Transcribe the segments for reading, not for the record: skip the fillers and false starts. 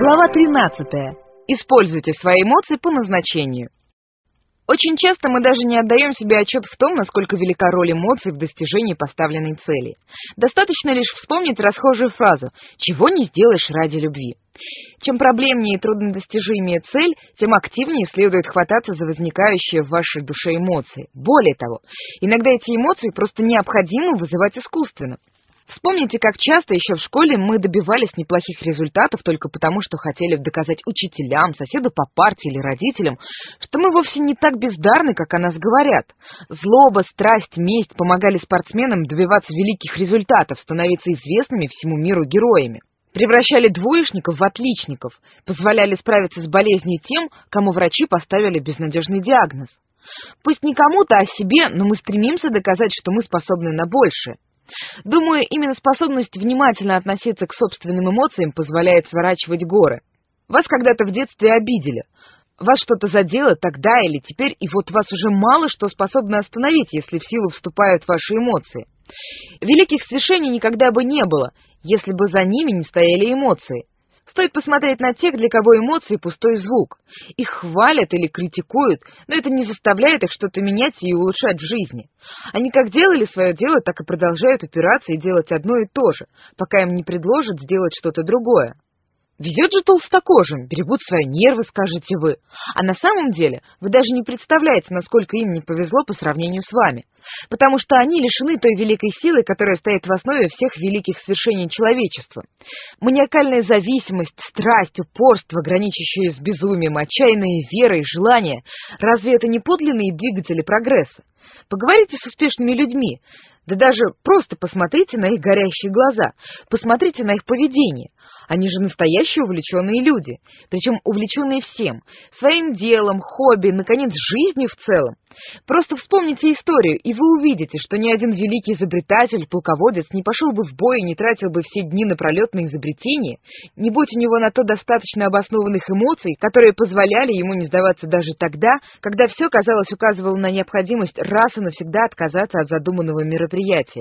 Глава 13. Используйте свои эмоции по назначению. Очень часто мы даже не отдаем себе отчет в том, насколько велика роль эмоций в достижении поставленной цели. Достаточно лишь вспомнить расхожую фразу «чего не сделаешь ради любви». Чем проблемнее и труднодостижимее цель, тем активнее следует хвататься за возникающие в вашей душе эмоции. Более того, иногда эти эмоции просто необходимо вызывать искусственно. Вспомните, как часто еще в школе мы добивались неплохих результатов только потому, что хотели доказать учителям, соседу по партии или родителям, что мы вовсе не так бездарны, как о нас говорят. Злоба, страсть, месть помогали спортсменам добиваться великих результатов, становиться известными всему миру героями. Превращали двоечников в отличников, позволяли справиться с болезнью тем, кому врачи поставили безнадежный диагноз. Пусть не кому-то, а себе, но мы стремимся доказать, что мы способны на большее. Думаю, именно способность внимательно относиться к собственным эмоциям позволяет сворачивать горы. Вас когда-то в детстве обидели. Вас что-то задело тогда или теперь, и вот вас уже мало что способно остановить, если в силу вступают ваши эмоции. Великих свершений никогда бы не было, если бы за ними не стояли эмоции. Стоит посмотреть на тех, для кого эмоции — пустой звук. Их хвалят или критикуют, но это не заставляет их что-то менять и улучшать в жизни. Они как делали свое дело, так и продолжают упираться и делать одно и то же, пока им не предложат сделать что-то другое. Везет же толстокожим, берегут свои нервы, скажете вы. А на самом деле вы даже не представляете, насколько им не повезло по сравнению с вами. Потому что они лишены той великой силы, которая стоит в основе всех великих свершений человечества. Маниакальная зависимость, страсть, упорство, граничащее с безумием, отчаянная вера и желание. Разве это не подлинные двигатели прогресса? Поговорите с успешными людьми. Да даже просто посмотрите на их горящие глаза, посмотрите на их поведение. Они же настоящие увлеченные люди, причем увлеченные всем, своим делом, хобби, наконец, жизнью в целом. Просто вспомните историю, и вы увидите, что ни один великий изобретатель, полководец не пошел бы в бой и не тратил бы все дни напролет на изобретение, не будь у него на то достаточно обоснованных эмоций, которые позволяли ему не сдаваться даже тогда, когда все, казалось, указывало на необходимость раз и навсегда отказаться от задуманного мероприятия.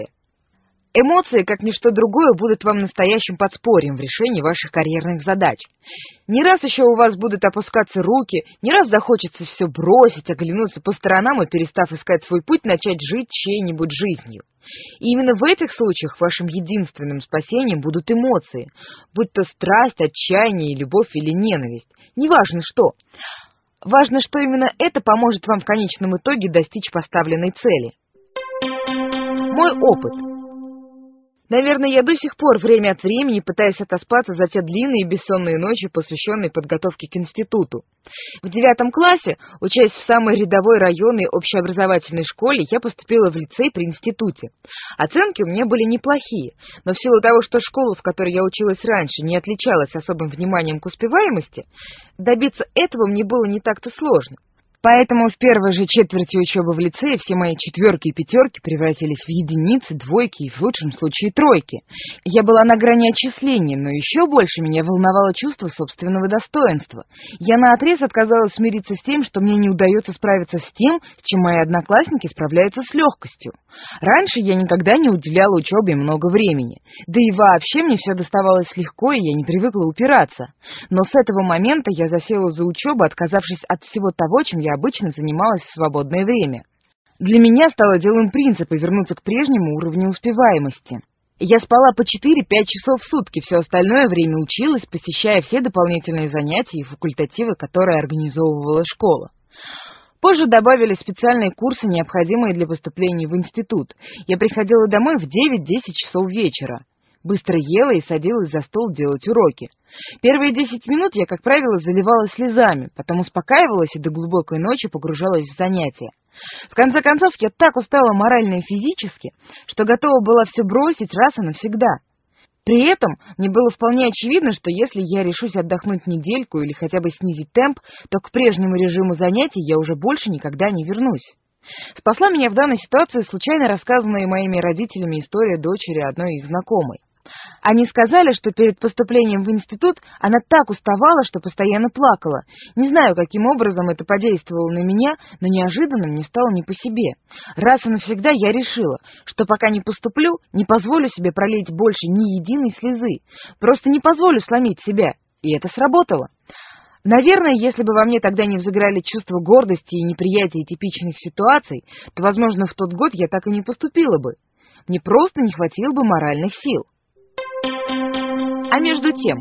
Эмоции, как ничто другое, будут вам настоящим подспорьем в решении ваших карьерных задач. Не раз еще у вас будут опускаться руки, не раз захочется все бросить, оглянуться по сторонам и, перестав искать свой путь, начать жить чьей-нибудь жизнью. И именно в этих случаях вашим единственным спасением будут эмоции, будь то страсть, отчаяние, любовь или ненависть. Неважно что. Важно, что именно это поможет вам в конечном итоге достичь поставленной цели. Мой опыт. Наверное, я до сих пор время от времени пытаюсь отоспаться за те длинные бессонные ночи, посвященные подготовке к институту. В 9 классе, учась в самой рядовой районной общеобразовательной школе, я поступила в лицей при институте. Оценки у меня были неплохие, но в силу того, что школа, в которой я училась раньше, не отличалась особым вниманием к успеваемости, добиться этого мне было не так-то сложно. Поэтому в первой же четверти учебы в лицее все мои четверки и пятерки превратились в единицы, двойки и в лучшем случае тройки. Я была на грани отчисления, но еще больше меня волновало чувство собственного достоинства. Я наотрез отказалась смириться с тем, что мне не удается справиться с тем, с чем мои одноклассники справляются с легкостью. Раньше я никогда не уделяла учебе много времени. Да и вообще мне все доставалось легко, и я не привыкла упираться. Но с этого момента я засела за учебу, отказавшись от всего того, чем я обычно занималась в свободное время. Для меня стало делом принципа вернуться к прежнему уровню успеваемости. Я спала по 4-5 часов в сутки, все остальное время училась, посещая все дополнительные занятия и факультативы, которые организовывала школа. Позже добавили специальные курсы, необходимые для поступления в институт. Я приходила домой в 9-10 часов вечера. Быстро ела и садилась за стол делать уроки. Первые 10 минут я, как правило, заливалась слезами, потом успокаивалась и до глубокой ночи погружалась в занятия. В конце концов, я так устала морально и физически, что готова была все бросить раз и навсегда. При этом мне было вполне очевидно, что если я решусь отдохнуть недельку или хотя бы снизить темп, то к прежнему режиму занятий я уже больше никогда не вернусь. Спасла меня в данной ситуации случайно рассказанная моими родителями история дочери одной их знакомой. Они сказали, что перед поступлением в институт она так уставала, что постоянно плакала. Не знаю, каким образом это подействовало на меня, но неожиданно мне стало не по себе. Раз и навсегда я решила, что пока не поступлю, не позволю себе пролить больше ни единой слезы. Просто не позволю сломить себя. И это сработало. Наверное, если бы во мне тогда не взыграли чувство гордости и неприятия типичных ситуаций, то, возможно, в тот год я так и не поступила бы. Мне просто не хватило бы моральных сил. А между тем,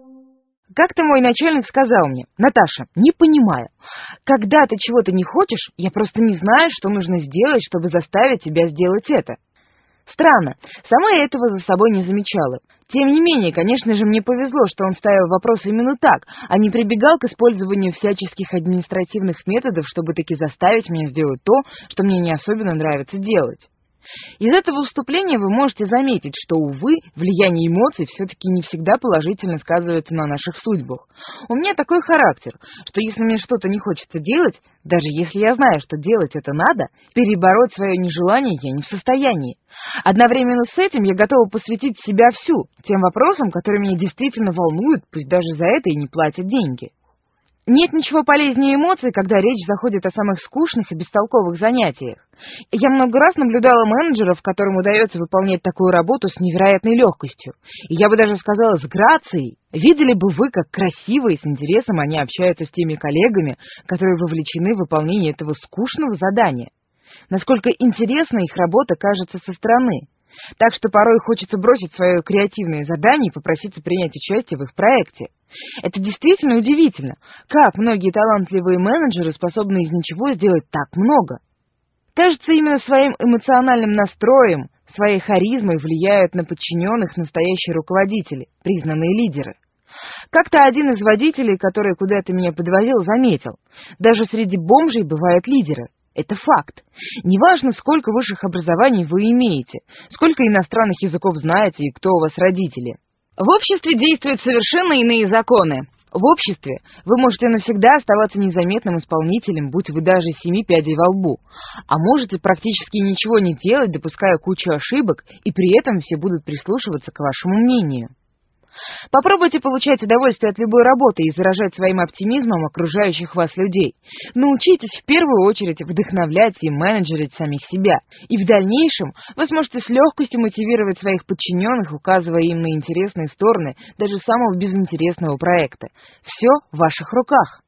как-то мой начальник сказал мне: «Наташа, не понимаю, когда ты чего-то не хочешь, я просто не знаю, что нужно сделать, чтобы заставить тебя сделать это». Странно, сама я этого за собой не замечала. Тем не менее, конечно же, мне повезло, что он ставил вопрос именно так, а не прибегал к использованию всяческих административных методов, чтобы таки заставить меня сделать то, что мне не особенно нравится делать. Из этого вступления вы можете заметить, что, увы, влияние эмоций все-таки не всегда положительно сказывается на наших судьбах. У меня такой характер, что если мне что-то не хочется делать, даже если я знаю, что делать это надо, перебороть свое нежелание я не в состоянии. Одновременно с этим я готова посвятить себя всю тем вопросам, которые меня действительно волнуют, пусть даже за это и не платят деньги. Нет ничего полезнее эмоций, когда речь заходит о самых скучных и бестолковых занятиях. Я много раз наблюдала менеджеров, которым удается выполнять такую работу с невероятной легкостью. И я бы даже сказала, с грацией. Видели бы вы, как красиво и с интересом они общаются с теми коллегами, которые вовлечены в выполнение этого скучного задания. Насколько интересна их работа кажется со стороны. Так что порой хочется бросить свое креативное задание и попроситься принять участие в их проекте. Это действительно удивительно, как многие талантливые менеджеры способны из ничего сделать так много. Кажется, именно своим эмоциональным настроем, своей харизмой влияют на подчиненных настоящие руководители, признанные лидеры. Как-то один из водителей, который куда-то меня подвозил, заметил: даже среди бомжей бывают лидеры. Это факт. Неважно, сколько высших образований вы имеете, сколько иностранных языков знаете и кто у вас родители. В обществе действуют совершенно иные законы. В обществе вы можете навсегда оставаться незаметным исполнителем, будь вы даже 7 пядей во лбу, а можете практически ничего не делать, допуская кучу ошибок, и при этом все будут прислушиваться к вашему мнению. Попробуйте получать удовольствие от любой работы и заражать своим оптимизмом окружающих вас людей. Научитесь в первую очередь вдохновлять и менеджерить самих себя. И в дальнейшем вы сможете с легкостью мотивировать своих подчиненных, указывая им на интересные стороны даже самого безинтересного проекта. Все в ваших руках.